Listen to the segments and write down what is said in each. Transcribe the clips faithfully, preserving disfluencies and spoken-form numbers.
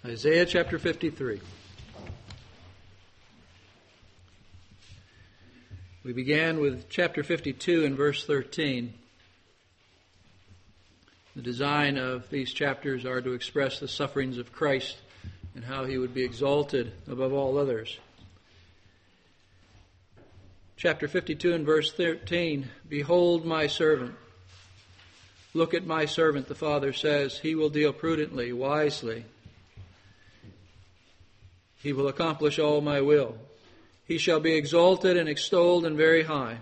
Isaiah chapter fifty-three. We began with chapter fifty-two and verse thirteen. The design of these chapters are to express the sufferings of Christ and how he would be exalted above all others. Chapter fifty-two and verse thirteen, "Behold my servant. Look at my servant," the Father says. "He will deal prudently, wisely. He will accomplish all my will. He shall be exalted and extolled and very high."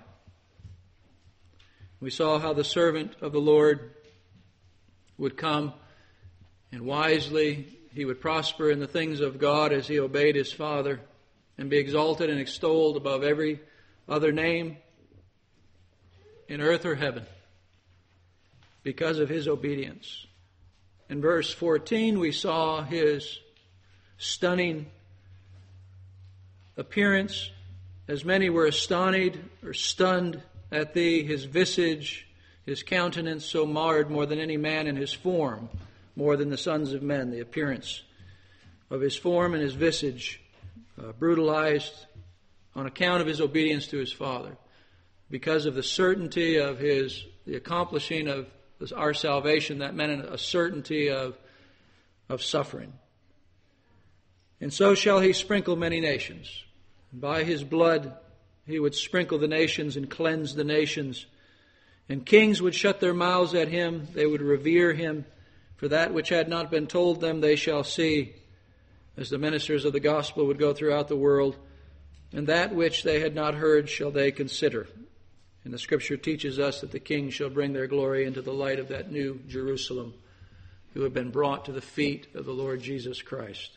We saw how the servant of the Lord would come, and wisely he would prosper in the things of God as he obeyed his Father, and be exalted and extolled above every other name in earth or heaven because of his obedience. In verse fourteen, we saw his stunning appearance. As many were astonished or stunned at thee, his visage, his countenance so marred more than any man, in his form more than the sons of men. The appearance of his form and his visage uh, brutalized on account of his obedience to his Father, because of the certainty of his the accomplishing of our salvation. That meant a certainty of of suffering. "And so shall he sprinkle many nations. By his blood he would sprinkle the nations and cleanse the nations. And kings would shut their mouths at him. They would revere him. For that which had not been told them they shall see," as the ministers of the gospel would go throughout the world. "And that which they had not heard shall they consider." And the Scripture teaches us that the kings shall bring their glory into the light of that new Jerusalem, who have been brought to the feet of the Lord Jesus Christ.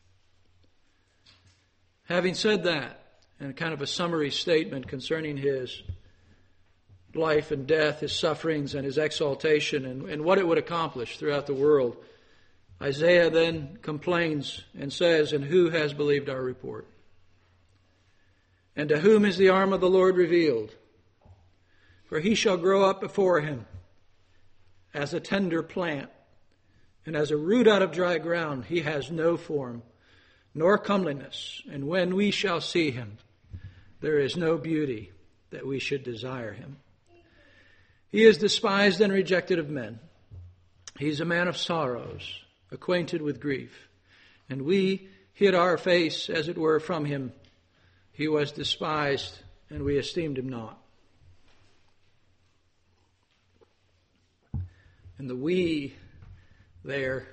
Having said that, and kind of a summary statement concerning his life and death, his sufferings and his exaltation, and, and what it would accomplish throughout the world, Isaiah then complains and says, "And who has believed our report? And to whom is the arm of the Lord revealed? For he shall grow up before him as a tender plant, and as a root out of dry ground. He has no form, nor comeliness. And when we shall see him, there is no beauty that we should desire him. He is despised and rejected of men. He is a man of sorrows, acquainted with grief. And we hid our face, as it were, from him. He was despised, and we esteemed him not." And the "we" there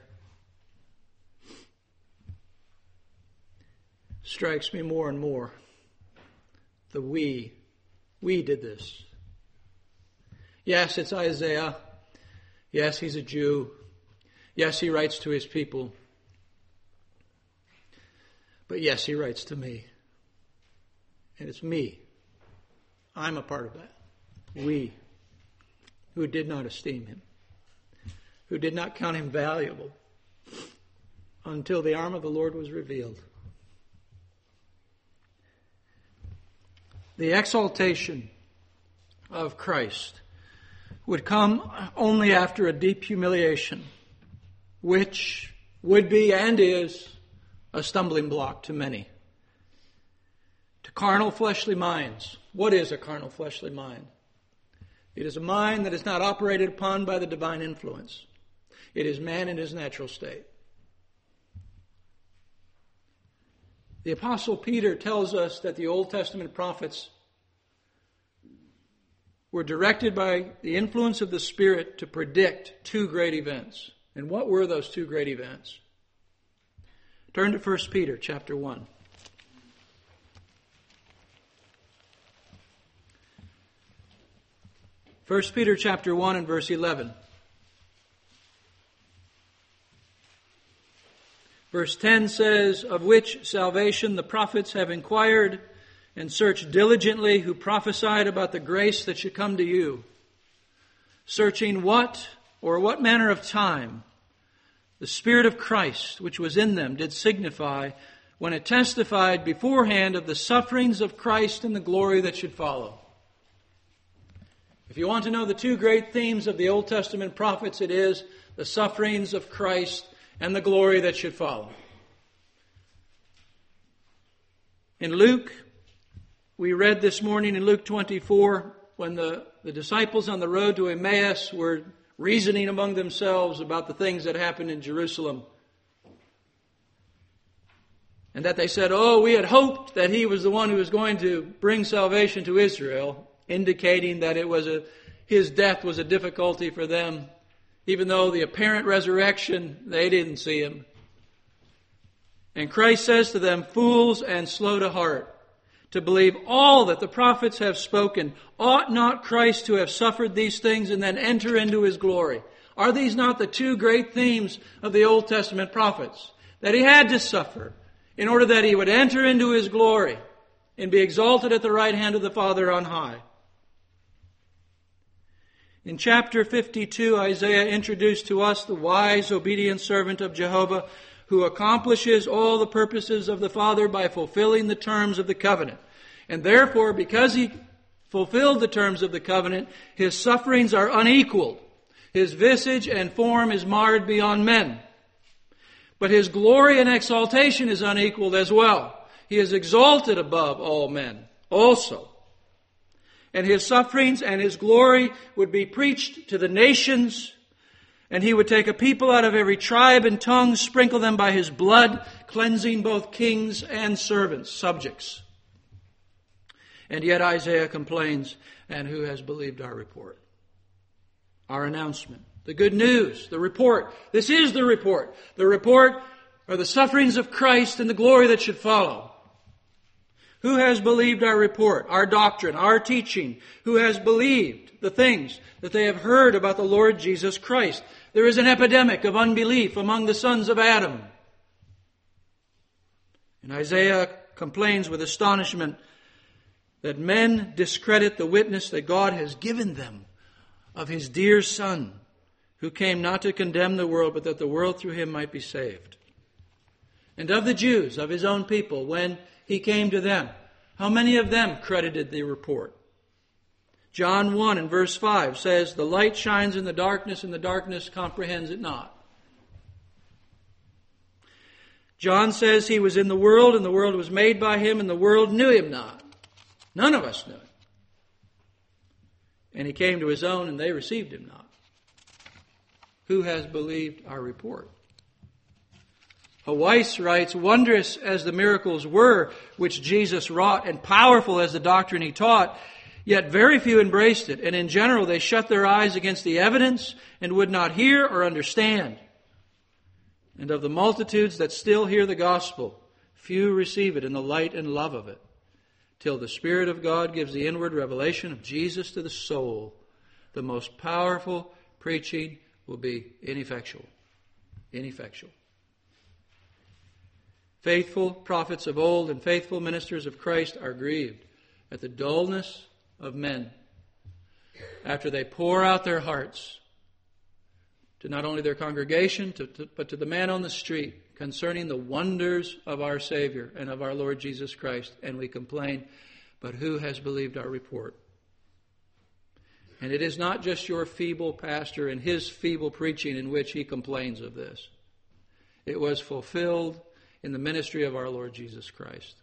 strikes me more and more. The "we." We did this. Yes, it's Isaiah. Yes, he's a Jew. Yes, he writes to his people. But yes, he writes to me. And it's me. I'm a part of that. We, who did not esteem him, who did not count him valuable until the arm of the Lord was revealed. The exaltation of Christ would come only after a deep humiliation, which would be and is a stumbling block to many. To carnal fleshly minds. What is a carnal fleshly mind? It is a mind that is not operated upon by the divine influence. It is man in his natural state. The Apostle Peter tells us that the Old Testament prophets were directed by the influence of the Spirit to predict two great events. And what were those two great events? Turn to First Peter chapter one. First Peter chapter one and verse eleven. Verse ten says, "Of which salvation the prophets have inquired and searched diligently, who prophesied about the grace that should come to you, searching what or what manner of time the Spirit of Christ, which was in them, did signify when it testified beforehand of the sufferings of Christ and the glory that should follow." If you want to know the two great themes of the Old Testament prophets, it is the sufferings of Christ and the glory that should follow. In Luke, we read this morning in Luke twenty-four, when the, the disciples on the road to Emmaus were reasoning among themselves about the things that happened in Jerusalem. And that they said, oh, we had hoped that he was the one who was going to bring salvation to Israel, indicating that it was a, his death was a difficulty for them. Even though the apparent resurrection, they didn't see him. And Christ says to them, fools and slow to heart, to believe all that the prophets have spoken. Ought not Christ to have suffered these things and then enter into his glory? Are these not the two great themes of the Old Testament prophets? That he had to suffer in order that he would enter into his glory and be exalted at the right hand of the Father on high. In chapter fifty-two, Isaiah introduced to us the wise, obedient servant of Jehovah who accomplishes all the purposes of the Father by fulfilling the terms of the covenant. And therefore, because he fulfilled the terms of the covenant, his sufferings are unequaled. His visage and form is marred beyond men. But his glory and exaltation is unequaled as well. He is exalted above all men also. And his sufferings and his glory would be preached to the nations, and he would take a people out of every tribe and tongue, sprinkle them by his blood, cleansing both kings and servants, subjects. And yet Isaiah complains, and who has believed our report? Our announcement. The good news, the report. This is the report. The report are the sufferings of Christ and the glory that should follow. Who has believed our report, our doctrine, our teaching? Who has believed the things that they have heard about the Lord Jesus Christ? There is an epidemic of unbelief among the sons of Adam. And Isaiah complains with astonishment that men discredit the witness that God has given them of his dear Son, who came not to condemn the world, but that the world through him might be saved. And of the Jews, of his own people, when he came to them, how many of them credited the report? John one and verse five says, the light shines in the darkness, and the darkness comprehends it not. John says he was in the world, and the world was made by him, and the world knew him not. None of us knew him. And he came to his own, and they received him not. Who has believed our report? Weiss writes, wondrous as the miracles were which Jesus wrought, and powerful as the doctrine he taught, yet very few embraced it, and in general they shut their eyes against the evidence and would not hear or understand. And of the multitudes that still hear the gospel, few receive it in the light and love of it, till the Spirit of God gives the inward revelation of Jesus to the soul. The most powerful preaching will be ineffectual. Ineffectual. Faithful prophets of old and faithful ministers of Christ are grieved at the dullness of men after they pour out their hearts to not only their congregation, to, to, but to the man on the street concerning the wonders of our Savior and of our Lord Jesus Christ. And we complain, but who has believed our report? And it is not just your feeble pastor and his feeble preaching in which he complains of this. It was fulfilled in the ministry of our Lord Jesus Christ.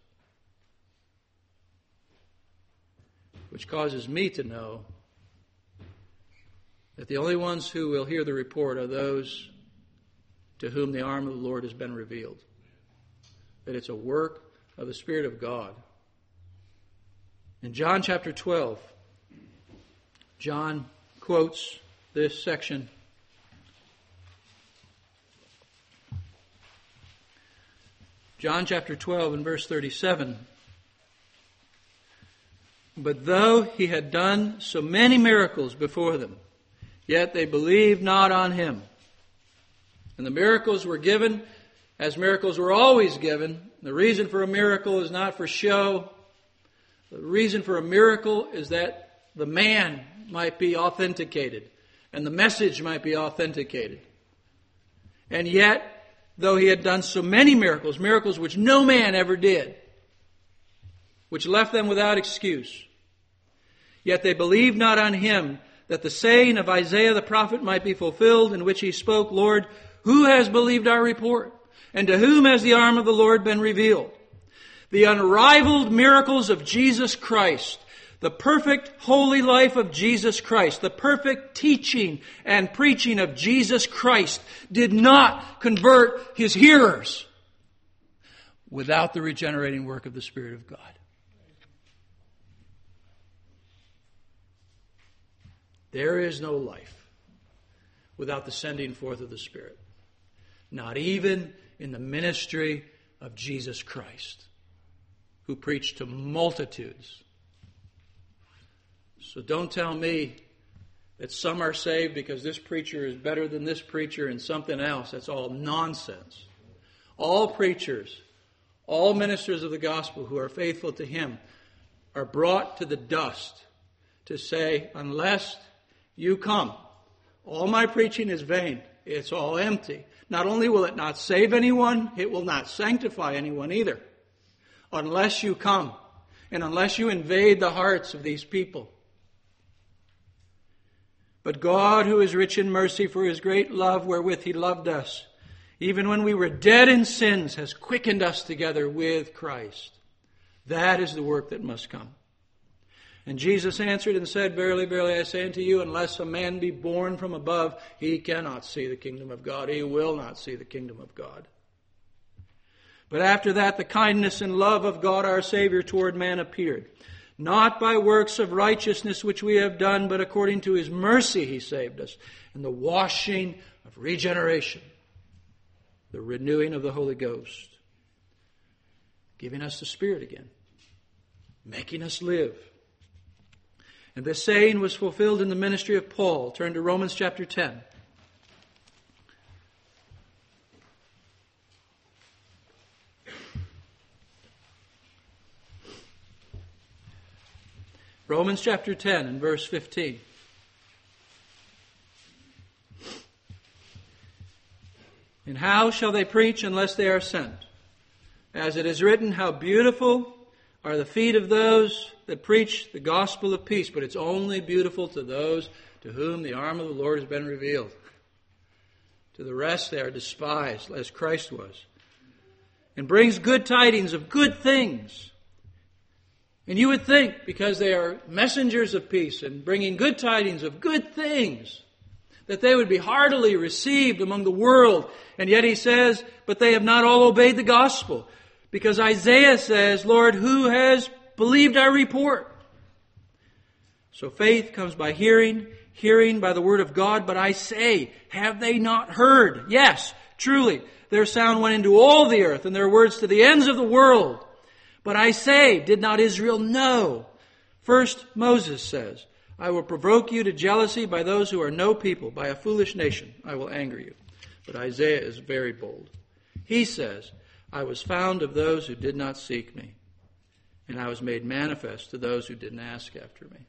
Which causes me to know that the only ones who will hear the report are those to whom the arm of the Lord has been revealed. That it's a work of the Spirit of God. In John chapter twelve, John quotes this section. John chapter twelve and verse thirty-seven. But though he had done so many miracles before them, yet they believed not on him. And the miracles were given as miracles were always given. The reason for a miracle is not for show. The reason for a miracle is that the man might be authenticated and the message might be authenticated. And yet, though he had done so many miracles, miracles which no man ever did, which left them without excuse, yet they believed not on him, that the saying of Isaiah the prophet might be fulfilled, in which he spoke, Lord, who has believed our report? And to whom has the arm of the Lord been revealed? The unrivaled miracles of Jesus Christ, the perfect holy life of Jesus Christ, the perfect teaching and preaching of Jesus Christ did not convert his hearers without the regenerating work of the Spirit of God. There is no life without the sending forth of the Spirit. Not even in the ministry of Jesus Christ, who preached to multitudes. So don't tell me that some are saved because this preacher is better than this preacher and something else. That's all nonsense. All preachers, all ministers of the gospel who are faithful to him are brought to the dust to say, unless you come, all my preaching is vain. It's all empty. Not only will it not save anyone, it will not sanctify anyone either. Unless you come and unless you invade the hearts of these people. But God, who is rich in mercy for his great love wherewith he loved us, even when we were dead in sins, has quickened us together with Christ. That is the work that must come. And Jesus answered and said, Verily, verily, I say unto you, unless a man be born from above, he cannot see the kingdom of God. He will not see the kingdom of God. But after that, the kindness and love of God our Savior toward man appeared. Not by works of righteousness which we have done, but according to his mercy he saved us, and the washing of regeneration, the renewing of the Holy Ghost, giving us the Spirit again, making us live. And this saying was fulfilled in the ministry of Paul. Turn to Romans chapter ten. Romans chapter ten and verse fifteen. And how shall they preach unless they are sent? As it is written, how beautiful are the feet of those that preach the gospel of peace. But it's only beautiful to those to whom the arm of the Lord has been revealed. To the rest they are despised, as Christ was. And brings good tidings of good things. And you would think, because they are messengers of peace and bringing good tidings of good things, that they would be heartily received among the world. And yet he says, but they have not all obeyed the gospel. Because Isaiah says, Lord, who has believed our report? So faith comes by hearing, hearing by the word of God. But I say, have they not heard? Yes, truly, their sound went into all the earth, and their words to the ends of the world. But I say, did not Israel know? First, Moses says, I will provoke you to jealousy by those who are no people. By a foolish nation I will anger you. But Isaiah is very bold. He says, I was found of those who did not seek me, and I was made manifest to those who didn't ask after me.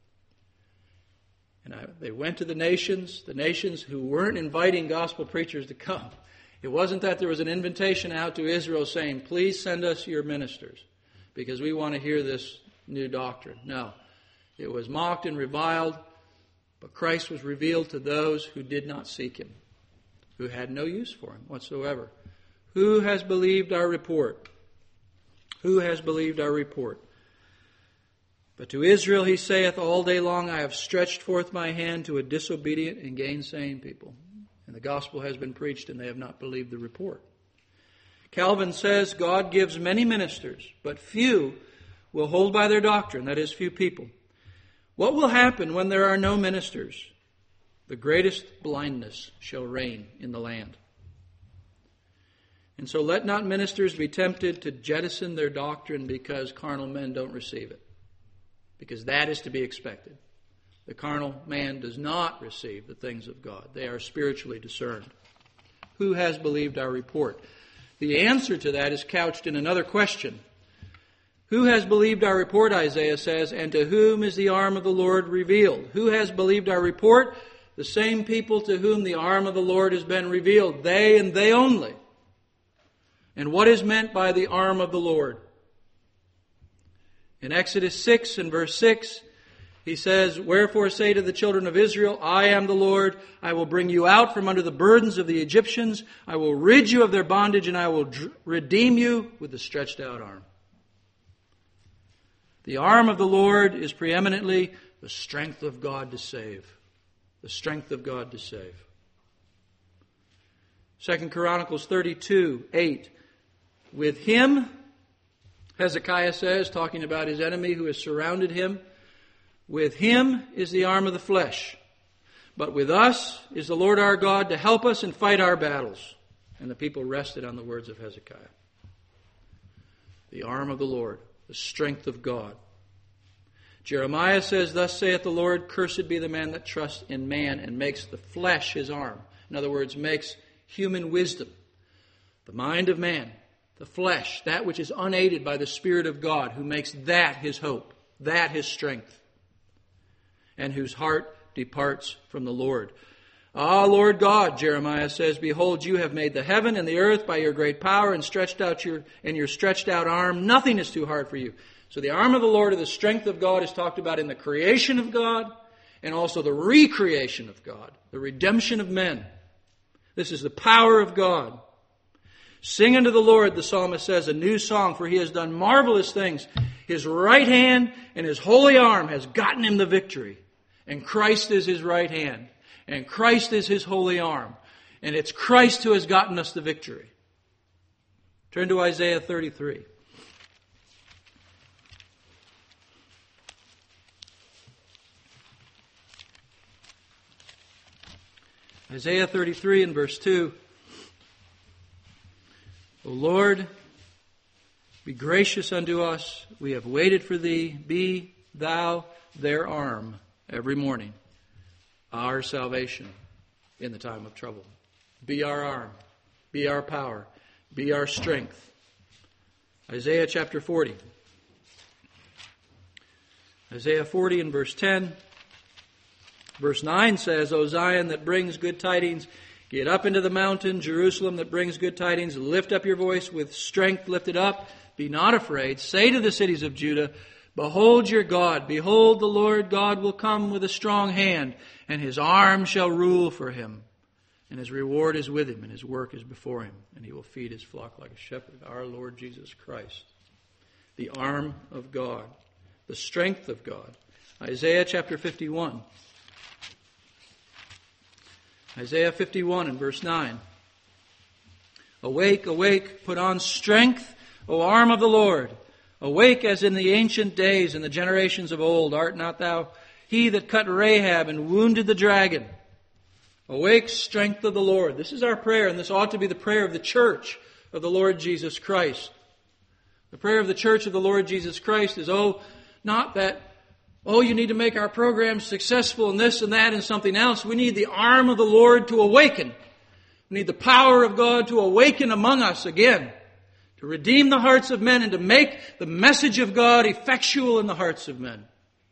And I, they went to the nations, the nations who weren't inviting gospel preachers to come. It wasn't that there was an invitation out to Israel saying, please send us your ministers because we want to hear this new doctrine. No, it was mocked and reviled, but Christ was revealed to those who did not seek him, who had no use for him whatsoever. Who has believed our report? Who has believed our report? But to Israel he saith, all day long I have stretched forth my hand to a disobedient and gainsaying people. And the gospel has been preached, and they have not believed the report. Calvin says, God gives many ministers, but few will hold by their doctrine, that is, few people. What will happen when there are no ministers? The greatest blindness shall reign in the land. And so let not ministers be tempted to jettison their doctrine because carnal men don't receive it. Because that is to be expected. The carnal man does not receive the things of God. They are spiritually discerned. Who has believed our report? The answer to that is couched in another question. Who has believed our report, Isaiah says, and to whom is the arm of the Lord revealed? Who has believed our report? The same people to whom the arm of the Lord has been revealed. They and they only. And what is meant by the arm of the Lord? In Exodus six and verse six, He says, "Wherefore say to the children of Israel, I am the Lord. I will bring you out from under the burdens of the Egyptians. I will rid you of their bondage, and I will dr- redeem you with the stretched out arm." The arm of the Lord is preeminently the strength of God to save. The strength of God to save. Second Chronicles thirty-two, eight. With him, Hezekiah says, talking about his enemy who has surrounded him, with him is the arm of the flesh. But with us is the Lord our God to help us and fight our battles. And the people rested on the words of Hezekiah. The arm of the Lord, the strength of God. Jeremiah says, "Thus saith the Lord, cursed be the man that trusts in man and makes the flesh his arm." In other words, makes human wisdom, the mind of man, the flesh, that which is unaided by the Spirit of God, who makes that his hope, that his strength, and whose heart departs from the Lord. "Ah, Lord God," Jeremiah says, "behold, you have made the heaven and the earth by your great power and stretched out your and your stretched out arm. Nothing is too hard for you." So the arm of the Lord, or the strength of God, is talked about in the creation of God and also the recreation of God, the redemption of men. This is the power of God. "Sing unto the Lord," the psalmist says, "a new song, for he has done marvelous things. His right hand and his holy arm has gotten him the victory. And Christ is his right hand. And Christ is his holy arm. And it's Christ who has gotten us the victory." Turn to Isaiah thirty-three. Isaiah thirty-three and verse two. "O Lord, be gracious unto us. We have waited for thee. Be thou their arm every morning, our salvation in the time of trouble." Be our arm. Be our power. Be our strength. Isaiah chapter forty. Isaiah forty and verse ten. Verse nine says, "O Zion that brings good tidings, get up into the mountain. Jerusalem that brings good tidings, lift up your voice with strength lifted up. Be not afraid. Say to the cities of Judah, behold your God. Behold, the Lord God will come with a strong hand, and his arm shall rule for him. And his reward is with him, and his work is before him. And he will feed his flock like a shepherd." Our Lord Jesus Christ. The arm of God. The strength of God. Isaiah chapter fifty-one. Isaiah fifty-one and verse nine. "Awake, awake, put on strength, O arm of the Lord. Awake as in the ancient days and the generations of old. Art not thou he that cut Rahab and wounded the dragon? Awake, strength of the Lord." This is our prayer, and this ought to be the prayer of the church of the Lord Jesus Christ. The prayer of the church of the Lord Jesus Christ is, oh, not that, oh, you need to make our program successful and this and that and something else. We need the arm of the Lord to awaken. We need the power of God to awaken among us again, to redeem the hearts of men and to make the message of God effectual in the hearts of men.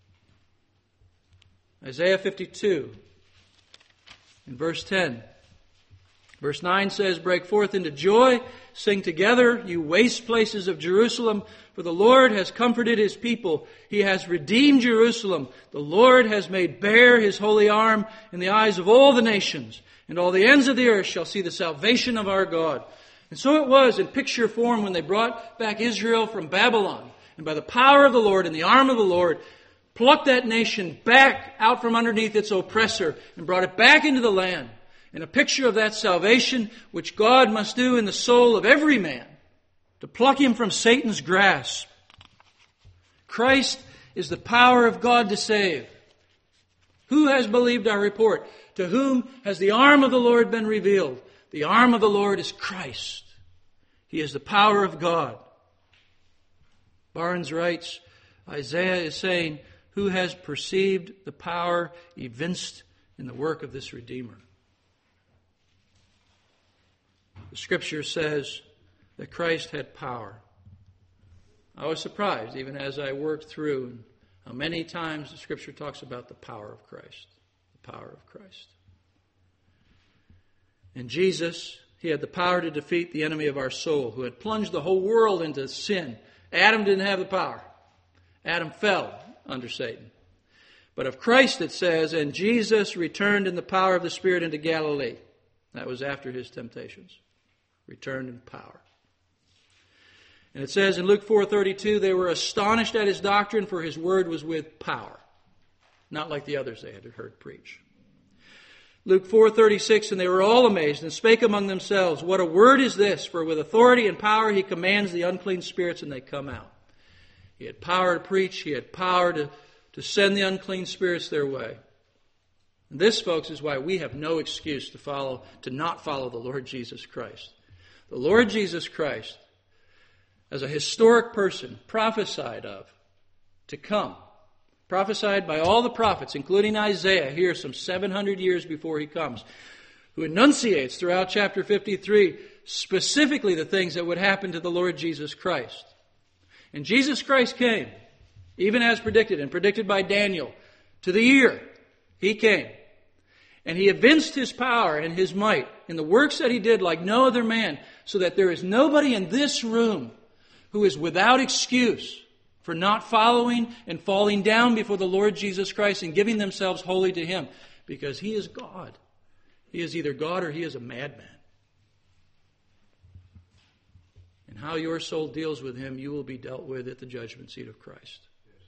Isaiah fifty-two, in verse ten. Verse nine says, "Break forth into joy, sing together, you waste places of Jerusalem, for the Lord has comforted his people. He has redeemed Jerusalem. The Lord has made bare his holy arm in the eyes of all the nations, and all the ends of the earth shall see the salvation of our God." And so it was in picture form when they brought back Israel from Babylon, and by the power of the Lord and the arm of the Lord, plucked that nation back out from underneath its oppressor and brought it back into the land. And a picture of that salvation which God must do in the soul of every man to pluck him from Satan's grasp. Christ is the power of God to save. Who has believed our report? To whom has the arm of the Lord been revealed? The arm of the Lord is Christ. He is the power of God. Barnes writes, Isaiah is saying, who has perceived the power evinced in the work of this Redeemer? The Scripture says that Christ had power. I was surprised, even as I worked through, how many times the Scripture talks about the power of Christ. The power of Christ. In Jesus, he had the power to defeat the enemy of our soul, who had plunged the whole world into sin. Adam didn't have the power. Adam fell under Satan. But of Christ it says, and Jesus returned in the power of the Spirit into Galilee. That was after his temptations. Returned in power. And it says in Luke four thirty-two, they were astonished at his doctrine, for his word was with power. Not like the others they had heard preach. Luke four thirty-six, and they were all amazed and spake among themselves, what a word is this? For with authority and power he commands the unclean spirits, and they come out. He had power to preach. He had power to, to send the unclean spirits their way. And this, folks, is why we have no excuse to follow, to not follow the Lord Jesus Christ. The Lord Jesus Christ, as a historic person, prophesied of to come. Prophesied by all the prophets, including Isaiah, here some seven hundred years before he comes, who enunciates throughout chapter fifty-three specifically the things that would happen to the Lord Jesus Christ. And Jesus Christ came, even as predicted, and predicted by Daniel, to the year. He came. And he evinced his power and his might in the works that he did like no other man, so that there is nobody in this room who is without excuse for not following and falling down before the Lord Jesus Christ and giving themselves wholly to him, because he is God. He is either God or he is a madman. And how your soul deals with him, you will be dealt with at the judgment seat of Christ.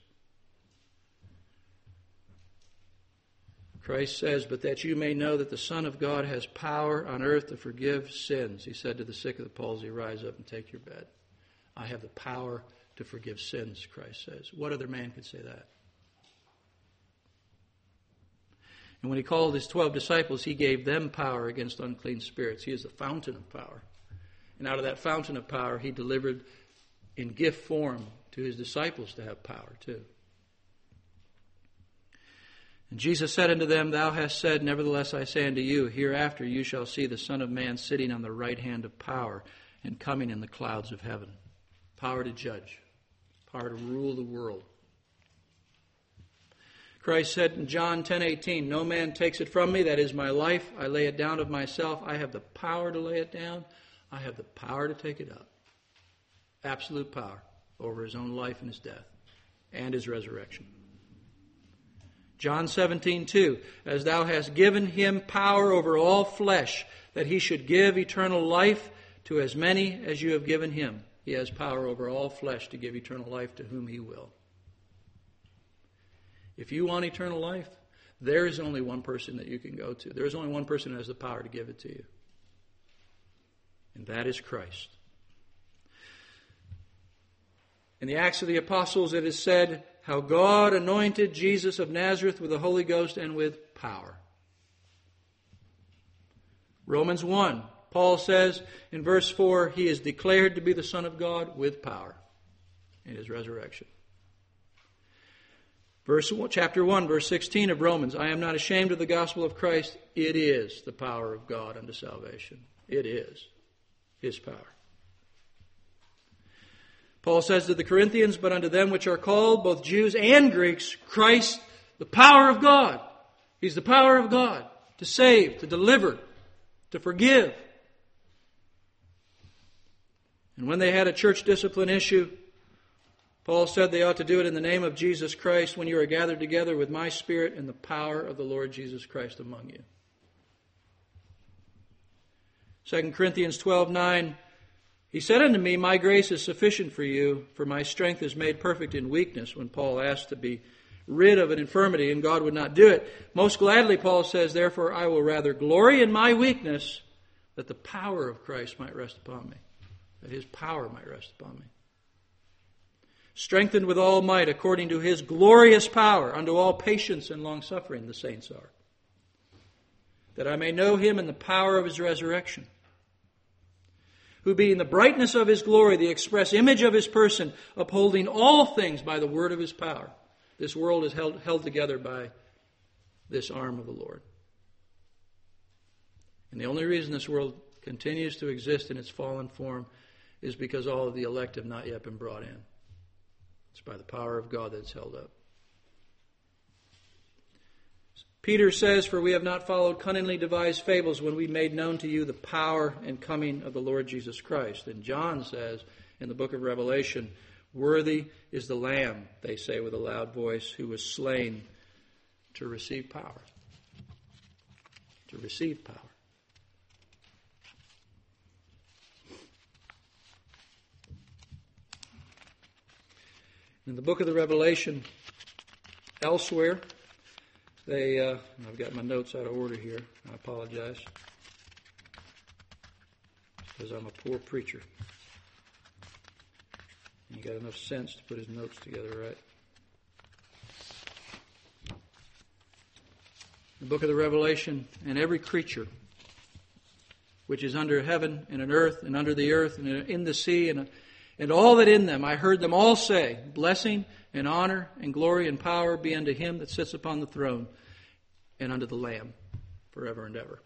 Christ says, but that you may know that the Son of God has power on earth to forgive sins. He said to the sick of the palsy, rise up and take your bed. I have the power to forgive sins, Christ says. What other man could say that? And when he called his twelve disciples, he gave them power against unclean spirits. He is the fountain of power. And out of that fountain of power, he delivered in gift form to his disciples to have power too. And Jesus said unto them, thou hast said, nevertheless I say unto you, hereafter you shall see the Son of Man sitting on the right hand of power and coming in the clouds of heaven. Power to judge. Power to rule the world. Christ said in John ten eighteen, no man takes it from me, that is my life. I lay it down of myself. I have the power to lay it down. I have the power to take it up. Absolute power over his own life and his death and his resurrection. John seventeen two, as thou hast given him power over all flesh, that he should give eternal life to as many as you have given him. He has power over all flesh to give eternal life to whom he will. If you want eternal life, there is only one person that you can go to. There is only one person who has the power to give it to you. And that is Christ. In the Acts of the Apostles it is said how God anointed Jesus of Nazareth with the Holy Ghost and with power. Romans one. Paul says in verse four, he is declared to be the Son of God with power in his resurrection. Verse chapter one, verse sixteen of Romans, I am not ashamed of the gospel of Christ. It is the power of God unto salvation. It is his power. Paul says to the Corinthians, but unto them which are called, both Jews and Greeks, Christ, the power of God. He's the power of God to save, to deliver, to forgive. And when they had a church discipline issue, Paul said they ought to do it in the name of Jesus Christ when you are gathered together with my Spirit and the power of the Lord Jesus Christ among you. Second Corinthians twelve nine, he said unto me, my grace is sufficient for you, for my strength is made perfect in weakness. When Paul asked to be rid of an infirmity and God would not do it, most gladly Paul says, therefore I will rather glory in my weakness, that the power of Christ might rest upon me. That his power might rest upon me. Strengthened with all might according to his glorious power, unto all patience and longsuffering the saints are. That I may know him in the power of his resurrection. Who being the brightness of his glory, the express image of his person, upholding all things by the word of his power. This world is held, held together by this arm of the Lord. And the only reason this world continues to exist in its fallen form is because all of the elect have not yet been brought in. It's by the power of God that it's held up. Peter says, for we have not followed cunningly devised fables when we made known to you the power and coming of the Lord Jesus Christ. And John says in the book of Revelation, worthy is the Lamb, they say with a loud voice, who was slain to receive power. To receive power. In the book of the Revelation, elsewhere, they, uh, I've got my notes out of order here. I apologize. Because I'm a poor preacher. He got enough sense to put his notes together right. The book of the Revelation, and every creature which is under heaven and on earth and under the earth and in the sea and and all that in them, I heard them all say, blessing and honor and glory and power be unto him that sits upon the throne and unto the Lamb forever and ever.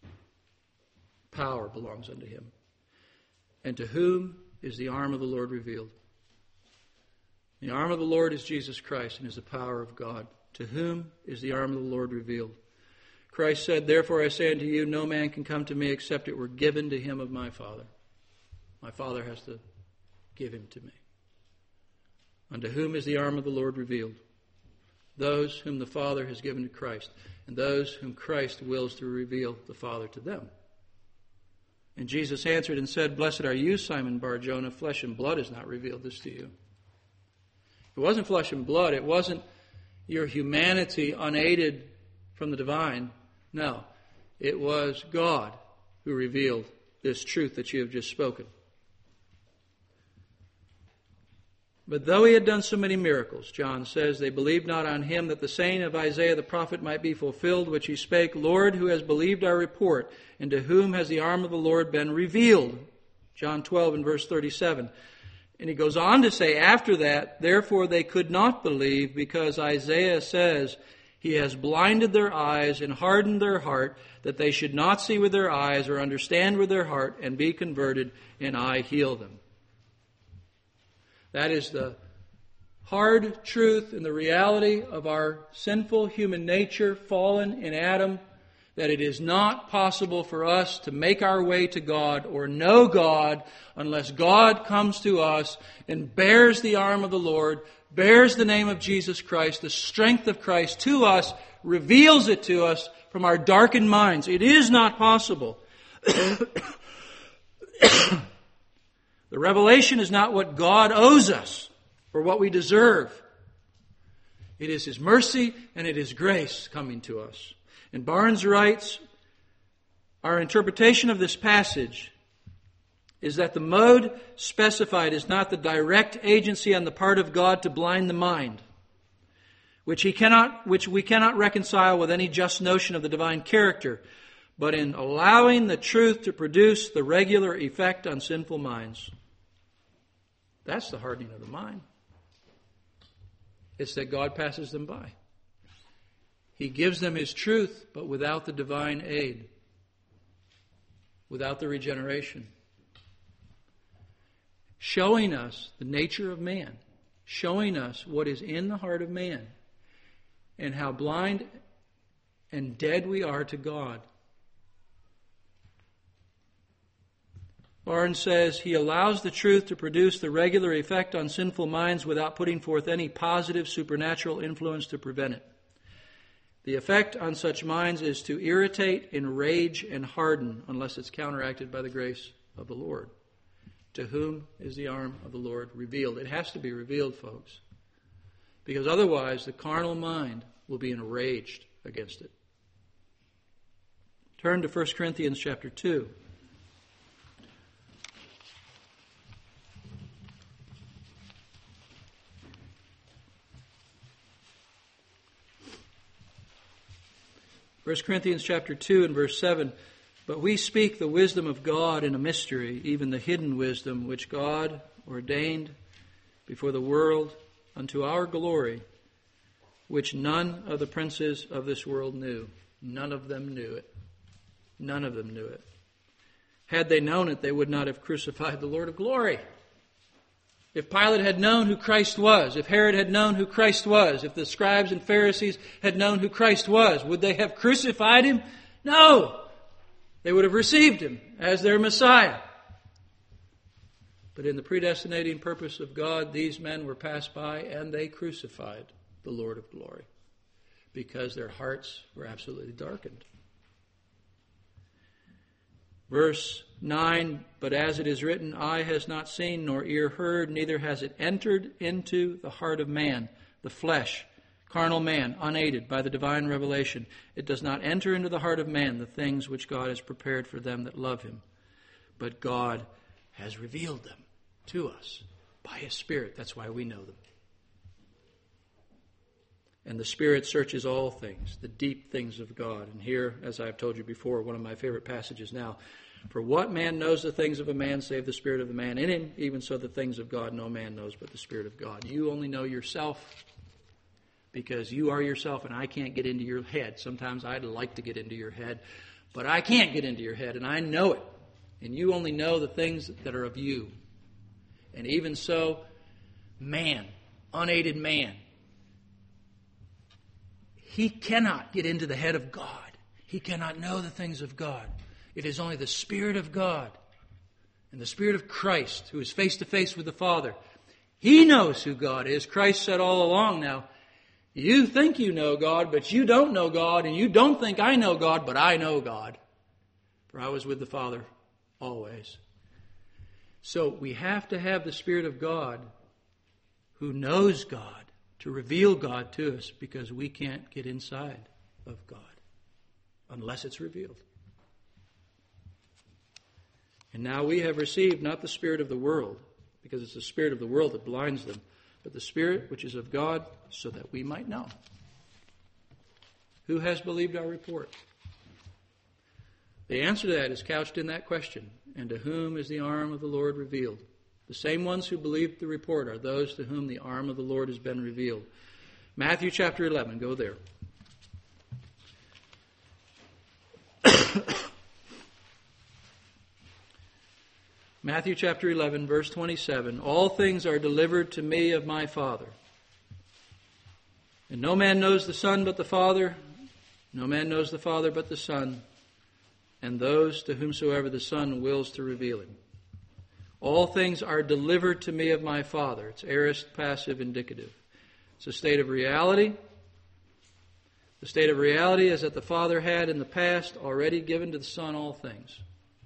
Power belongs unto him. And to whom is the arm of the Lord revealed? The arm of the Lord is Jesus Christ and is the power of God. To whom is the arm of the Lord revealed? Christ said, therefore I say unto you, no man can come to me except it were given to him of my Father. My Father has to give him to me. Unto whom is the arm of the Lord revealed? Those whom the Father has given to Christ, and those whom Christ wills to reveal the Father to them. And Jesus answered and said, blessed are you, Simon Bar-Jonah, flesh and blood has not revealed this to you. It wasn't flesh and blood. It wasn't your humanity unaided from the divine. No, it was God who revealed this truth that you have just spoken. But though he had done so many miracles, John says, they believed not on him, that the saying of Isaiah the prophet might be fulfilled, which he spake, Lord, who has believed our report, and to whom has the arm of the Lord been revealed? John twelve and verse thirty-seven. And he goes on to say after that, therefore they could not believe, because Isaiah says, he has blinded their eyes and hardened their heart, that they should not see with their eyes or understand with their heart and be converted, and I heal them. That is the hard truth and the reality of our sinful human nature, fallen in Adam, that it is not possible for us to make our way to God or know God unless God comes to us and bears the arm of the Lord, bears the name of Jesus Christ, the strength of Christ to us, reveals it to us from our darkened minds. It is not possible. The revelation is not what God owes us or what we deserve. It is His mercy and it is grace coming to us. And Barnes writes, our interpretation of this passage is that the mode specified is not the direct agency on the part of God to blind the mind, which he cannot, which we cannot reconcile with any just notion of the divine character, but in allowing the truth to produce the regular effect on sinful minds. That's the hardening of the mind. It's that God passes them by. He gives them His truth, but without the divine aid, without the regeneration. Showing us the nature of man, showing us what is in the heart of man, and how blind and dead we are to God. Barnes says, he allows the truth to produce the regular effect on sinful minds without putting forth any positive supernatural influence to prevent it. The effect on such minds is to irritate, enrage, and harden unless it's counteracted by the grace of the Lord. To whom is the arm of the Lord revealed? It has to be revealed, folks. Because otherwise the carnal mind will be enraged against it. Turn to First Corinthians chapter two. First Corinthians chapter two and verse seven, but we speak the wisdom of God in a mystery, even the hidden wisdom which God ordained before the world unto our glory, which none of the princes of this world knew. None of them knew it. None of them knew it. Had they known it, they would not have crucified the Lord of glory. If Pilate had known who Christ was, if Herod had known who Christ was, if the scribes and Pharisees had known who Christ was, would they have crucified Him? No! They would have received Him as their Messiah. But in the predestinating purpose of God, these men were passed by and they crucified the Lord of glory. because their hearts were absolutely darkened. Verse nine, but as it is written, eye has not seen, nor ear heard, neither has it entered into the heart of man, the flesh, carnal man, unaided by the divine revelation. It does not enter into the heart of man the things which God has prepared for them that love him. But God has revealed them to us by his Spirit. That's why we know them. And the Spirit searches all things, the deep things of God. And here, as I've told you before, one of my favorite passages now. For what man knows the things of a man save the Spirit of the man in him? Even so the things of God no man knows but the Spirit of God. You only know yourself because you are yourself, and I can't get into your head. Sometimes I'd like to get into your head, but I can't get into your head, and I know it. And you only know the things that are of you. And even so, man, unaided man, he cannot get into the head of God. He cannot know the things of God. It is only the Spirit of God and the Spirit of Christ who is face to face with the Father. He knows who God is. Christ said all along now, you think you know God, but you don't know God, and you don't think I know God, but I know God. For I was with the Father always. So we have to have the Spirit of God who knows God to reveal God to us, because we can't get inside of God unless it's revealed. And now we have received not the spirit of the world, because it's the spirit of the world that blinds them, but the Spirit which is of God, so that we might know. Who has believed our report? The answer to that is couched in that question. And to whom is the arm of the Lord revealed? The same ones who believed the report are those to whom the arm of the Lord has been revealed. Matthew chapter eleven, go there. Matthew chapter eleven, verse twenty-seven. All things are delivered to me of my Father. And no man knows the Son but the Father. No man knows the Father but the Son, and those to whomsoever the Son wills to reveal him. All things are delivered to me of my Father. It's aorist, passive, indicative. It's a state of reality. The state of reality is that the Father had in the past already given to the Son all things.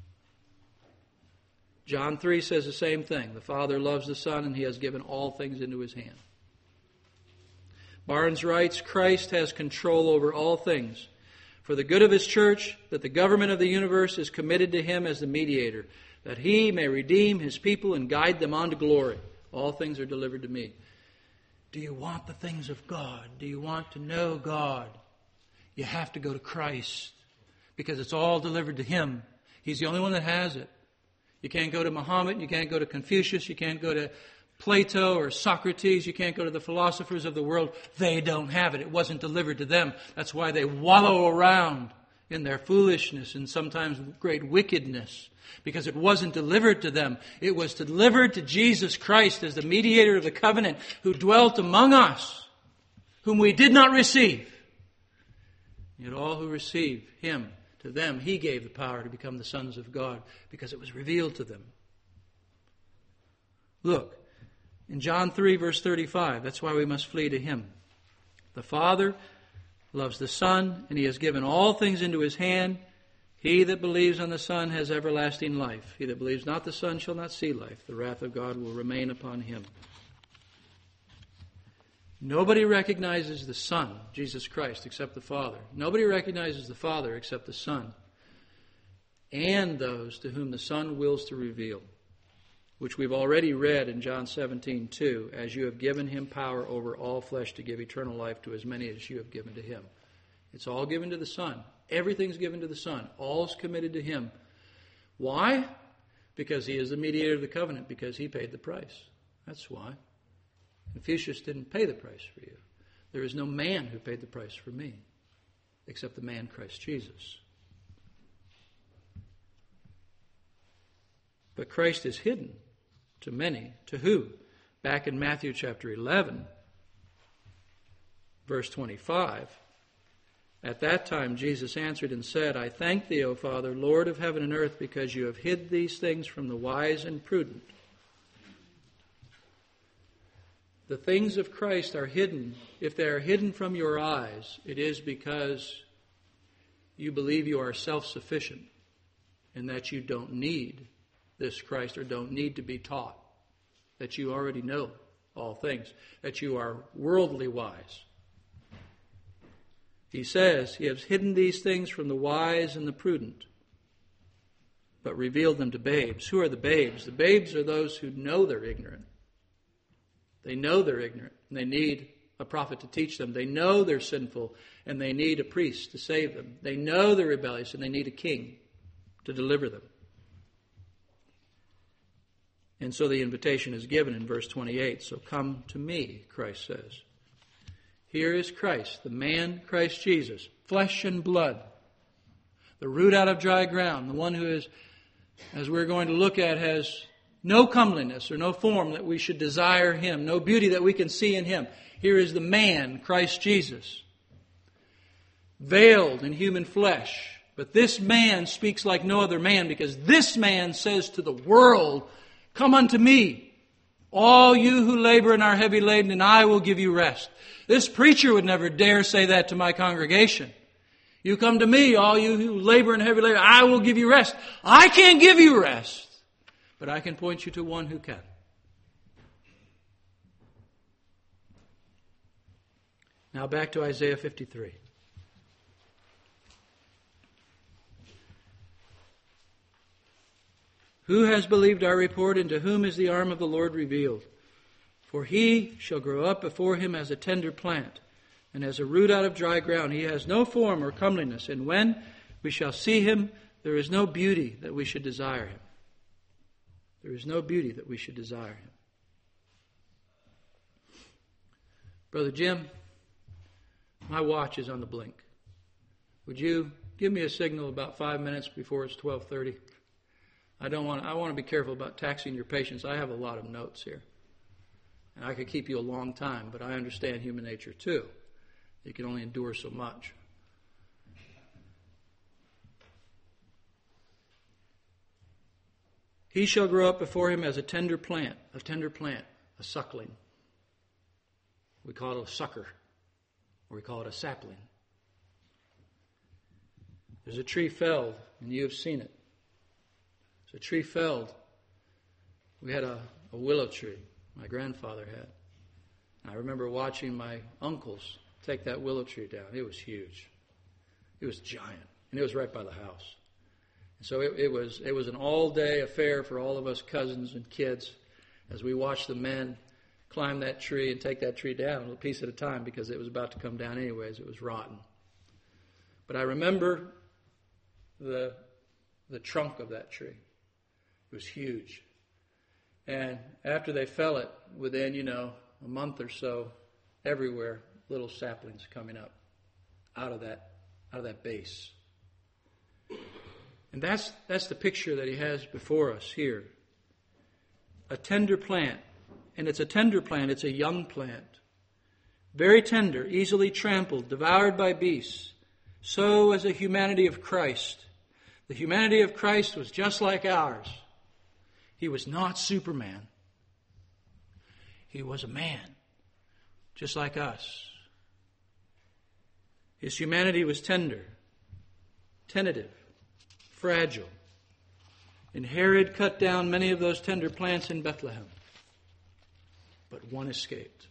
John three says the same thing. The Father loves the Son, and he has given all things into his hand. Barnes writes, Christ has control over all things. For the good of his church, that the government of the universe is committed to him as the mediator, that he may redeem his people and guide them on to glory. All things are delivered to me. Do you want the things of God? Do you want to know God? You have to go to Christ, because it's all delivered to him. He's the only one that has it. You can't go to Muhammad, you can't go to Confucius, you can't go to Plato or Socrates, you can't go to the philosophers of the world. They don't have it. It wasn't delivered to them. That's why they wallow around in their foolishness and sometimes great wickedness, because it wasn't delivered to them. It was delivered to Jesus Christ as the mediator of the covenant, who dwelt among us, whom we did not receive. Yet all who receive him, to them he gave the power to become the sons of God, because it was revealed to them. Look, in John three, verse thirty-five, that's why we must flee to him. The Father loves the Son, and he has given all things into his hand. He that believes on the Son has everlasting life. He that believes not the Son shall not see life. The wrath of God will remain upon him. Nobody recognizes the Son, Jesus Christ, except the Father. Nobody recognizes the Father except the Son, and those to whom the Son wills to reveal, which we've already read in John seventeen two, as you have given him power over all flesh to give eternal life to as many as you have given to him. It's all given to the Son. Everything's given to the Son. All's committed to him. Why? Because he is the mediator of the covenant, because he paid the price. That's why. Confucius didn't pay the price for you. There is no man who paid the price for me, except the man Christ Jesus. But Christ is hidden to many. To who? Back in Matthew chapter eleven, verse twenty-five, at that time Jesus answered and said, I thank thee, O Father, Lord of heaven and earth, because you have hid these things from the wise and prudent. the things of Christ are hidden, if they are hidden from your eyes, it is because you believe you are self-sufficient and that you don't need this Christ or don't need to be taught, that you already know all things, that you are worldly wise. He says he has hidden these things from the wise and the prudent, but revealed them to babes. Who are the babes? The babes are those who know they're ignorant. They know they're ignorant, and they need a prophet to teach them. They know they're sinful, and they need a priest to save them. They know they're rebellious, and they need a king to deliver them. And so the invitation is given in verse twenty-eight. So come to me, Christ says. Here is Christ, the man Christ Jesus, flesh and blood, the root out of dry ground, the one who is, as we're going to look at, has no comeliness or no form that we should desire him, no beauty that we can see in him. Here is the man, Christ Jesus, veiled in human flesh. But this man speaks like no other man, because this man says to the world, come unto me, all you who labor and are heavy laden, and I will give you rest. This preacher would never dare say that to my congregation. You come to me, all you who labor and heavy laden, I will give you rest. I can't give you rest, but I can point you to one who can. Now back to Isaiah fifty-three. Who has believed our report, and to whom is the arm of the Lord revealed? For he shall grow up before him as a tender plant, and as a root out of dry ground. He has no form or comeliness, and when we shall see him, there is no beauty that we should desire him. There is no beauty that we should desire him. Brother Jim, my watch is on the blink. Would you give me a signal about five minutes before it's twelve thirty? I don't want. I want to be careful about taxing your patience. I have a lot of notes here, and I could keep you a long time, but I understand human nature too. You can only endure so much. He shall grow up before him as a tender plant, a tender plant, a suckling. We call it a sucker, or we call it a sapling. There's a tree felled, and you have seen it. There's a tree felled. We had a, a willow tree my grandfather had. I remember watching my uncles take that willow tree down. It was huge. It was giant, and it was right by the house. And so it, it was it was an all-day affair for all of us cousins and kids as we watched the men climb that tree and take that tree down a piece at a time, because it was about to come down anyways. It was rotten. But I remember the the trunk of that tree. It was huge. And after they fell it, within, you know, a month or so, everywhere, little saplings coming up out of that out of that base. And that's that's the picture that he has before us here. A tender plant. And it's a tender plant, it's a young plant. Very tender, easily trampled, devoured by beasts. So as the humanity of Christ. The humanity of Christ was just like ours. He was not Superman. He was a man, just like us. His humanity was tender, tentative, fragile. And Herod cut down many of those tender plants in Bethlehem. But one escaped.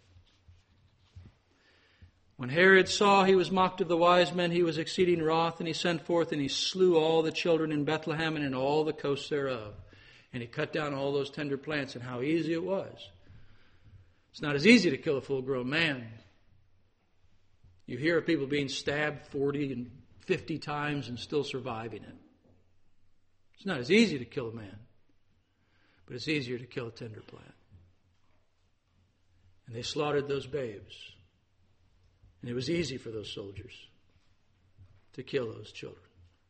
When Herod saw he was mocked of the wise men, he was exceeding wroth, and he sent forth and he slew all the children in Bethlehem and in all the coasts thereof. And he cut down all those tender plants, and how easy it was. It's not as easy to kill a full-grown man. You hear of people being stabbed forty and fifty times and still surviving it. It's not as easy to kill a man, but it's easier to kill a tender plant. And they slaughtered those babes. And it was easy for those soldiers to kill those children.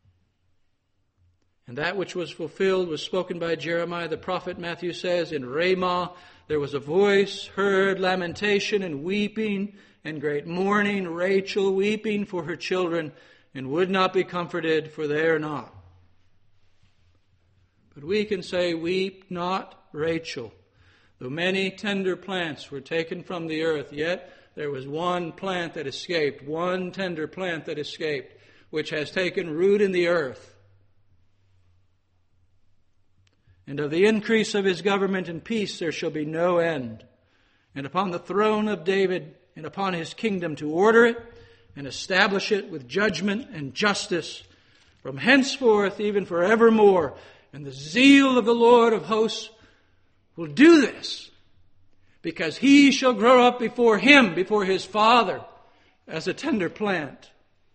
And that which was fulfilled was spoken by Jeremiah the prophet. Matthew says, in Ramah there was a voice heard, lamentation and weeping and great mourning, Rachel weeping for her children, and would not be comforted, for they are not. But we can say, weep not, Rachel. Though many tender plants were taken from the earth, yet there was one plant that escaped, one tender plant that escaped, which has taken root in the earth. And of the increase of his government and peace there shall be no end. And upon the throne of David and upon his kingdom to order it and establish it with judgment and justice from henceforth even forevermore. And the zeal of the Lord of hosts will do this, because he shall grow up before him, before his Father, as a tender plant.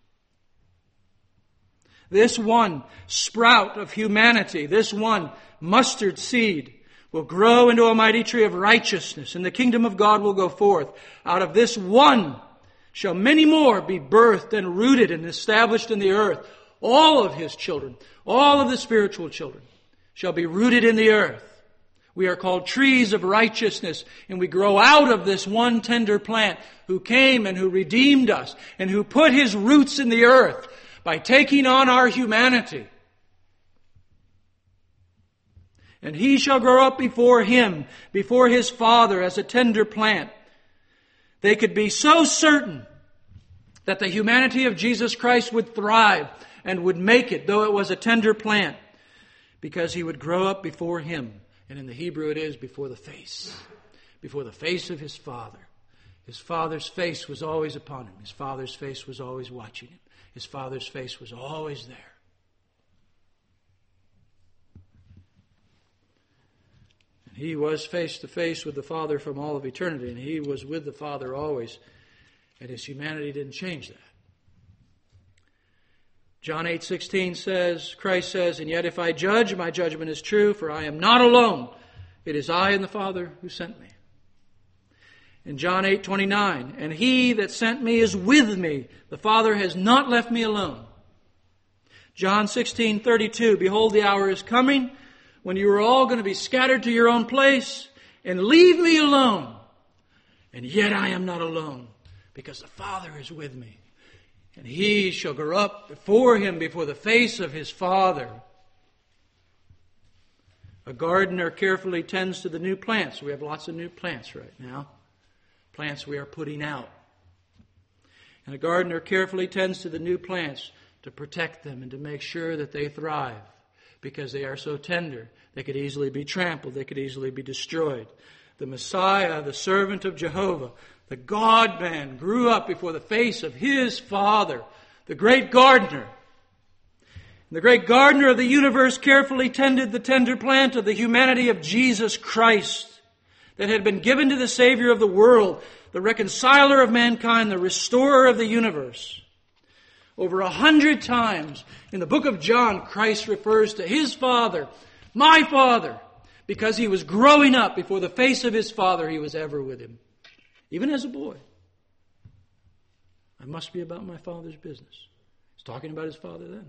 This one sprout of humanity, this one mustard seed, will grow into a mighty tree of righteousness, and the kingdom of God will go forth. Out of this one shall many more be birthed and rooted and established in the earth. All of his children, all of the spiritual children, shall be rooted in the earth. We are called trees of righteousness, and we grow out of this one tender plant who came and who redeemed us and who put his roots in the earth by taking on our humanity. And he shall grow up before him, before his Father, as a tender plant. They could be so certain that the humanity of Jesus Christ would thrive and would make it, though it was a tender plant, because he would grow up before him. And in the Hebrew it is before the face, before the face of his Father. His Father's face was always upon him. His Father's face was always watching him. His Father's face was always there. And he was face to face with the Father from all of eternity, and he was with the Father always, and his humanity didn't change that. John eight sixteen says, Christ says, and yet if I judge, my judgment is true, for I am not alone. It is I and the Father who sent me. In John eight twenty-nine, and he that sent me is with me. The Father has not left me alone. John sixteen thirty-two, behold, the hour is coming when you are all going to be scattered to your own place and leave me alone. And yet I am not alone, because the Father is with me. And he shall grow up before him, before the face of his Father. A gardener carefully tends to the new plants. We have lots of new plants right now. Plants we are putting out. And a gardener carefully tends to the new plants to protect them and to make sure that they thrive, because they are so tender. They could easily be trampled. They could easily be destroyed. The Messiah, the servant of Jehovah, the God-man, grew up before the face of his Father, the great gardener. And the great gardener of the universe carefully tended the tender plant of the humanity of Jesus Christ that had been given to the Savior of the world, the reconciler of mankind, the restorer of the universe. Over a hundred times in the book of John, Christ refers to his Father, my Father, because he was growing up before the face of his Father. He was ever with him. Even as a boy. I must be about my Father's business. He's talking about his Father then.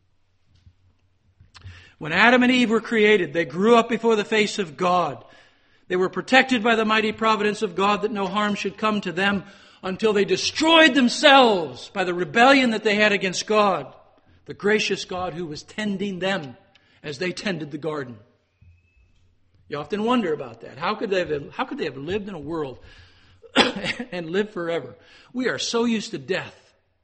When Adam and Eve were created, they grew up before the face of God. They were protected by the mighty providence of God that no harm should come to them until they destroyed themselves by the rebellion that they had against God, the gracious God who was tending them as they tended the garden. You often wonder about that. How could they have, how could they have lived in a world and live forever? We are so used to death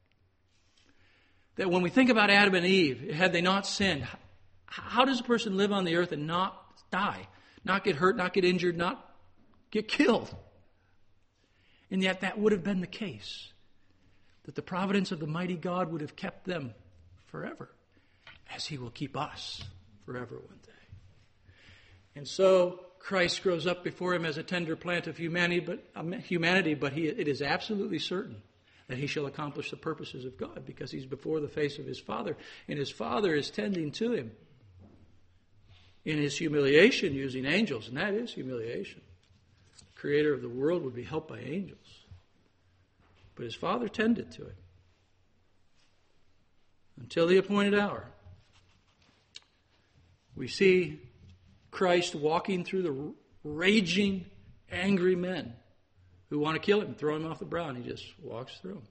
that when we think about Adam and Eve, had they not sinned, how does a person live on the earth and not die, not get hurt, not get injured, not get killed? And yet that would have been the case, that the providence of the mighty God would have kept them forever, as he will keep us forever one day. And so Christ grows up before him as a tender plant of humanity, but um, humanity, but he, it is absolutely certain that he shall accomplish the purposes of God, because he's before the face of his Father, and his Father is tending to him in his humiliation using angels, and that is humiliation. The creator of the world would be helped by angels, but his Father tended to it until the appointed hour. We see Christ walking through the raging, angry men who want to kill him, throw him off the brow, and he just walks through them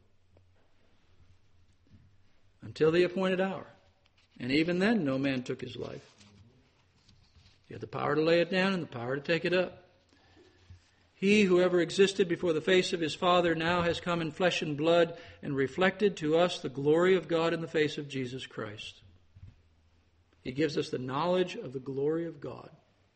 until the appointed hour. And even then, no man took his life. He had the power to lay it down and the power to take it up. He who ever existed before the face of his Father now has come in flesh and blood and reflected to us the glory of God in the face of Jesus Christ. He gives us the knowledge of the glory of God.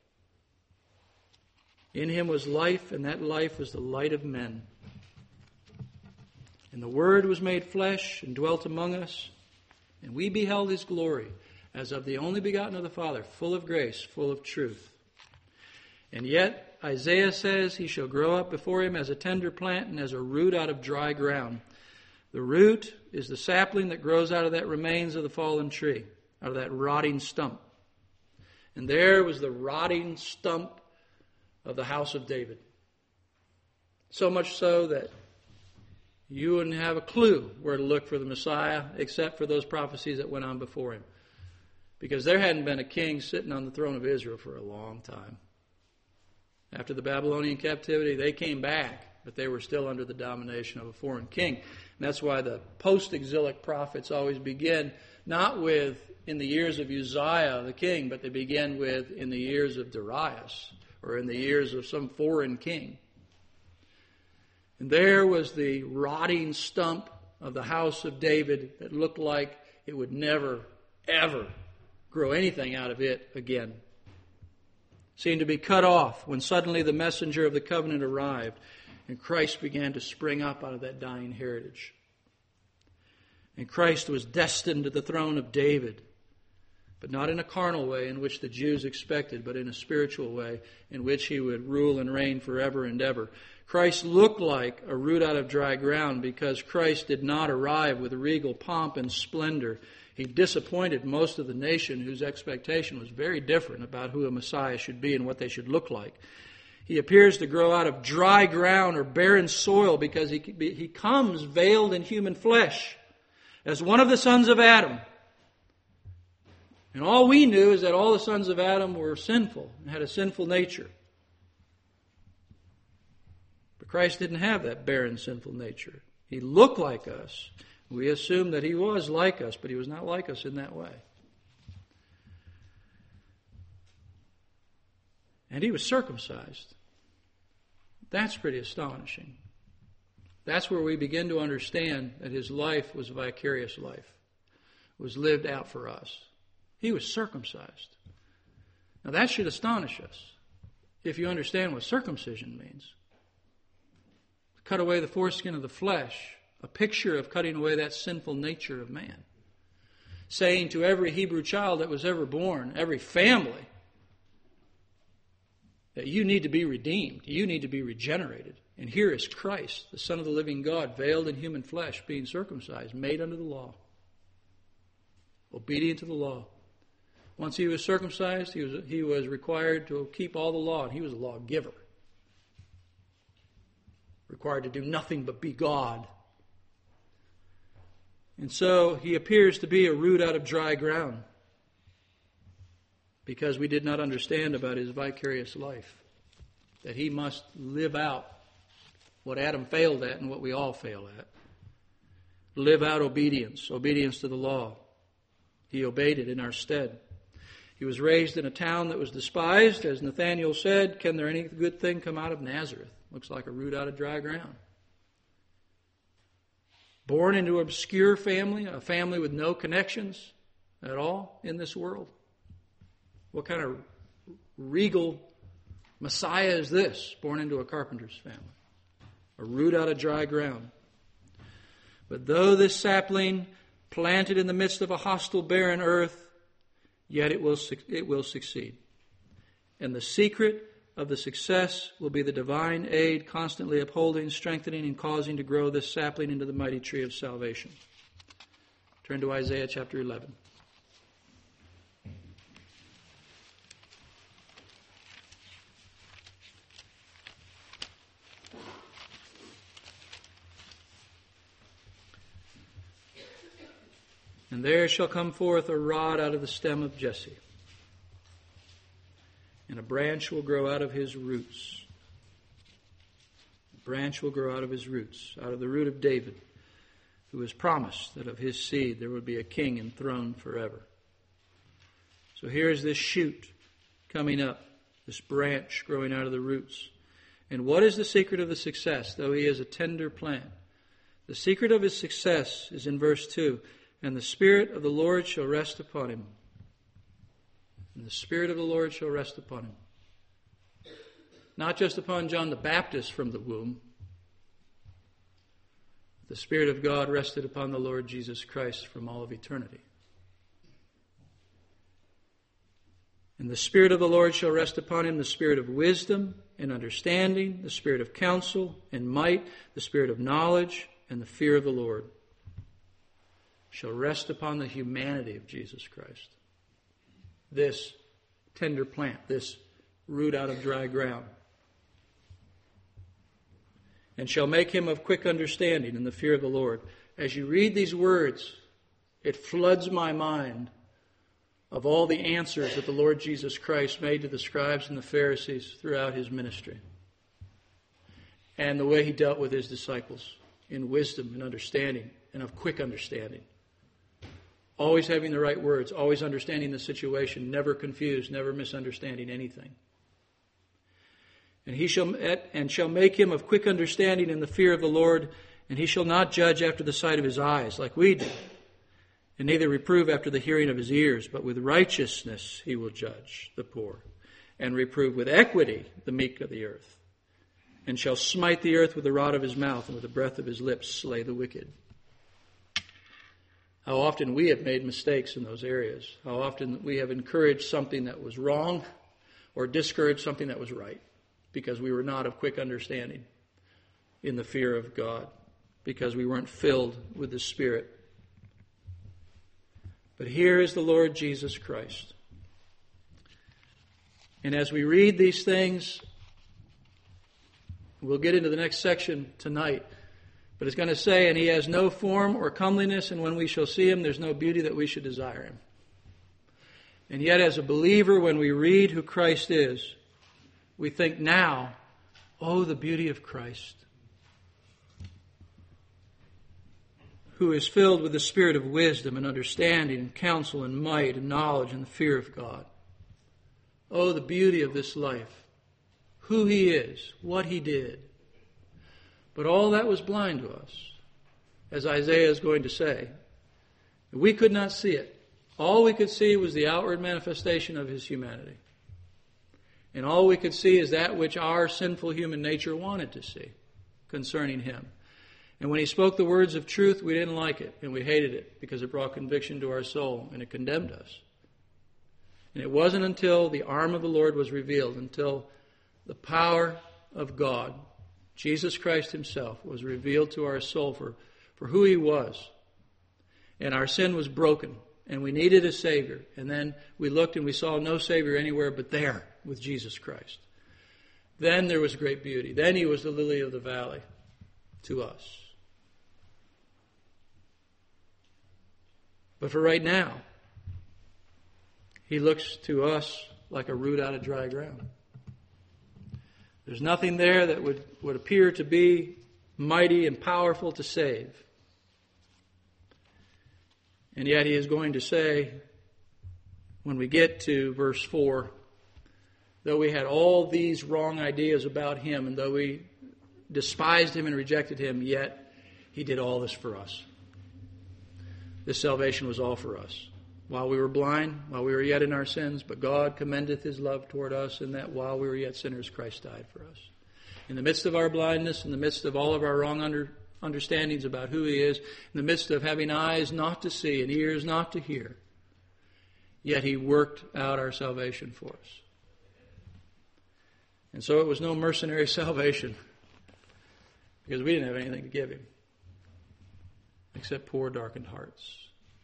In him was life, and that life was the light of men. And the Word was made flesh and dwelt among us, and we beheld his glory as of the only begotten of the Father, full of grace, full of truth. And yet Isaiah says he shall grow up before him as a tender plant and as a root out of dry ground. The root is the sapling that grows out of that remains of the fallen tree, out of that rotting stump. And there was the rotting stump of the house of David. So much so that you wouldn't have a clue where to look for the Messiah except for those prophecies that went on before him. Because there hadn't been a king sitting on the throne of Israel for a long time. After the Babylonian captivity, they came back, but they were still under the domination of a foreign king. And that's why the post-exilic prophets always begin not with in the years of Uzziah the king, but they begin with in the years of Darius or in the years of some foreign king. And there was the rotting stump of the house of David that looked like it would never, ever grow anything out of it again. Seemed to be cut off when suddenly the messenger of the covenant arrived and Christ began to spring up out of that dying heritage. And Christ was destined to the throne of David, but not in a carnal way in which the Jews expected, but in a spiritual way in which he would rule and reign forever and ever. Christ looked like a root out of dry ground because Christ did not arrive with regal pomp and splendor. He disappointed most of the nation whose expectation was very different about who a Messiah should be and what they should look like. He appears to grow out of dry ground or barren soil because he, he comes veiled in human flesh as one of the sons of Adam. And all we knew is that all the sons of Adam were sinful and had a sinful nature. But Christ didn't have that barren, sinful nature. He looked like us. We assumed that he was like us, but he was not like us in that way. And he was circumcised. That's pretty astonishing. That's where we begin to understand that his life was a vicarious life. It was lived out for us. He was circumcised. Now that should astonish us if you understand what circumcision means. Cut away the foreskin of the flesh, a picture of cutting away that sinful nature of man. Saying to every Hebrew child that was ever born, every family, that you need to be redeemed. You need to be regenerated. And here is Christ, the Son of the living God, veiled in human flesh, being circumcised, made under the law. Obedient to the law. Once he was circumcised, he was, he was required to keep all the law, and he was a lawgiver. Required to do nothing but be God. And so he appears to be a root out of dry ground because we did not understand about his vicarious life, that he must live out what Adam failed at and what we all fail at. Live out obedience, obedience to the law. He obeyed it in our stead. He was raised in a town that was despised. As Nathanael said, can there any good thing come out of Nazareth? Looks like a root out of dry ground. Born into an obscure family, a family with no connections at all in this world. What kind of regal Messiah is this, born into a carpenter's family? A root out of dry ground. But though this sapling planted in the midst of a hostile, barren earth, yet it will, it will succeed. And the secret of the success will be the divine aid constantly upholding, strengthening, and causing to grow this sapling into the mighty tree of salvation. Turn to Isaiah chapter eleven. And there shall come forth a rod out of the stem of Jesse, and a branch will grow out of his roots. A branch will grow out of his roots, out of the root of David, who was promised that of his seed there would be a king enthroned forever. So here's this shoot coming up, this branch growing out of the roots. And what is the secret of the success, though he is a tender plant? The secret of his success is in verse two. And the Spirit of the Lord shall rest upon him. And the Spirit of the Lord shall rest upon him. Not just upon John the Baptist from the womb. The Spirit of God rested upon the Lord Jesus Christ from all of eternity. And the Spirit of the Lord shall rest upon him, the Spirit of wisdom and understanding, the Spirit of counsel and might, the Spirit of knowledge and the fear of the Lord shall rest upon the humanity of Jesus Christ. This tender plant, this root out of dry ground. And shall make him of quick understanding in the fear of the Lord. As you read these words, it floods my mind of all the answers that the Lord Jesus Christ made to the scribes and the Pharisees throughout his ministry. And the way he dealt with his disciples in wisdom and understanding and of quick understanding. Always having the right words, always understanding the situation, never confused, never misunderstanding anything. And he shall and shall make him of quick understanding in the fear of the Lord, and he shall not judge after the sight of his eyes, like we do, and neither reprove after the hearing of his ears, but with righteousness he will judge the poor, and reprove with equity the meek of the earth, and shall smite the earth with the rod of his mouth, and with the breath of his lips slay the wicked. How often we have made mistakes in those areas. How often we have encouraged something that was wrong or discouraged something that was right because we were not of quick understanding in the fear of God, because we weren't filled with the Spirit. But here is the Lord Jesus Christ. And as we read these things, we'll get into the next section tonight. But it's going to say, and he has no form or comeliness, and when we shall see him, there's no beauty that we should desire him. And yet, as a believer, when we read who Christ is, we think now, oh, the beauty of Christ, who is filled with the spirit of wisdom and understanding and counsel and might and knowledge and the fear of God. Oh, the beauty of this life, who he is, what he did. But all that was blind to us, as Isaiah is going to say. We could not see it. All we could see was the outward manifestation of his humanity. And all we could see is that which our sinful human nature wanted to see concerning him. And when he spoke the words of truth, we didn't like it, and we hated it because it brought conviction to our soul, and it condemned us. And it wasn't until the arm of the Lord was revealed, until the power of God, Jesus Christ himself, was revealed to our soul for, for who he was. And our sin was broken, and we needed a Savior. And then we looked and we saw no Savior anywhere but there with Jesus Christ. Then there was great beauty. Then he was the lily of the valley to us. But for right now, he looks to us like a root out of dry ground. There's nothing there that would, would appear to be mighty and powerful to save. And yet he is going to say, when we get to verse four, though we had all these wrong ideas about him, and though we despised him and rejected him, yet he did all this for us. This salvation was all for us. While we were blind, while we were yet in our sins, but God commendeth his love toward us, in that while we were yet sinners, Christ died for us. In the midst of our blindness, in the midst of all of our wrong under, understandings about who he is, in the midst of having eyes not to see and ears not to hear, yet he worked out our salvation for us. And so it was no mercenary salvation, because we didn't have anything to give him except poor, darkened hearts.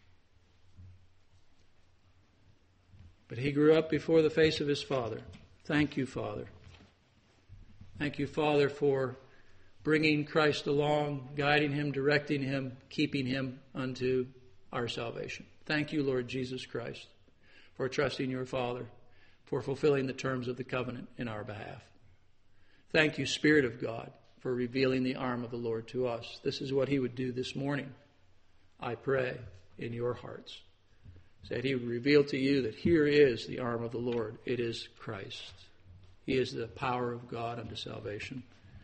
But he grew up before the face of his Father. Thank you, Father. Thank you, Father, for bringing Christ along, guiding him, directing him, keeping him unto our salvation. Thank you, Lord Jesus Christ, for trusting your Father, for fulfilling the terms of the covenant in our behalf. Thank you, Spirit of God, for revealing the arm of the Lord to us. This is what he would do this morning, I pray, in your hearts. That he would reveal to you that here is the arm of the Lord. It is Christ. He is the power of God unto salvation.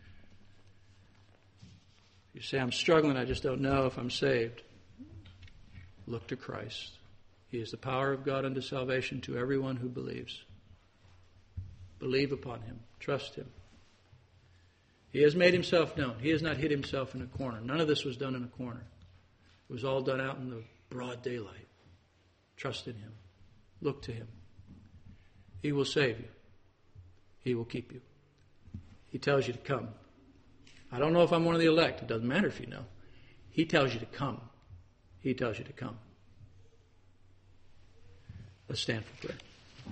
You say, I'm struggling, I just don't know if I'm saved. Look to Christ. He is the power of God unto salvation to everyone who believes. Believe upon Him. Trust Him. He has made Himself known. He has not hid Himself in a corner. None of this was done in a corner. It was all done out in the broad daylight. Trust in Him. Look to Him. He will save you. He will keep you. He tells you to come. I don't know if I'm one of the elect. It doesn't matter if you know. He tells you to come. He tells you to come. Let's stand for prayer.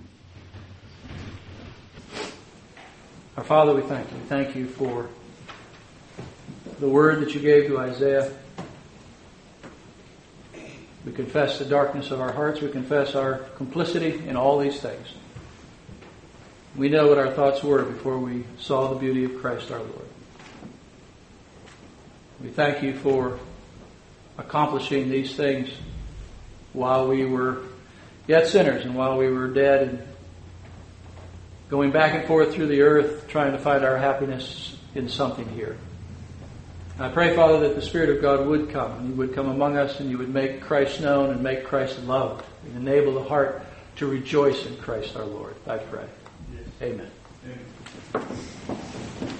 Our Father, we thank you. We thank you for the word that you gave to Isaiah. We confess the darkness of our hearts. We confess our complicity in all these things. We know what our thoughts were before we saw the beauty of Christ our Lord. We thank you for accomplishing these things while we were yet sinners and while we were dead and going back and forth through the earth trying to find our happiness in something here. I pray, Father, that the Spirit of God would come and He would come among us and You would make Christ known and make Christ loved and enable the heart to rejoice in Christ our Lord. I pray. Amen. Amen.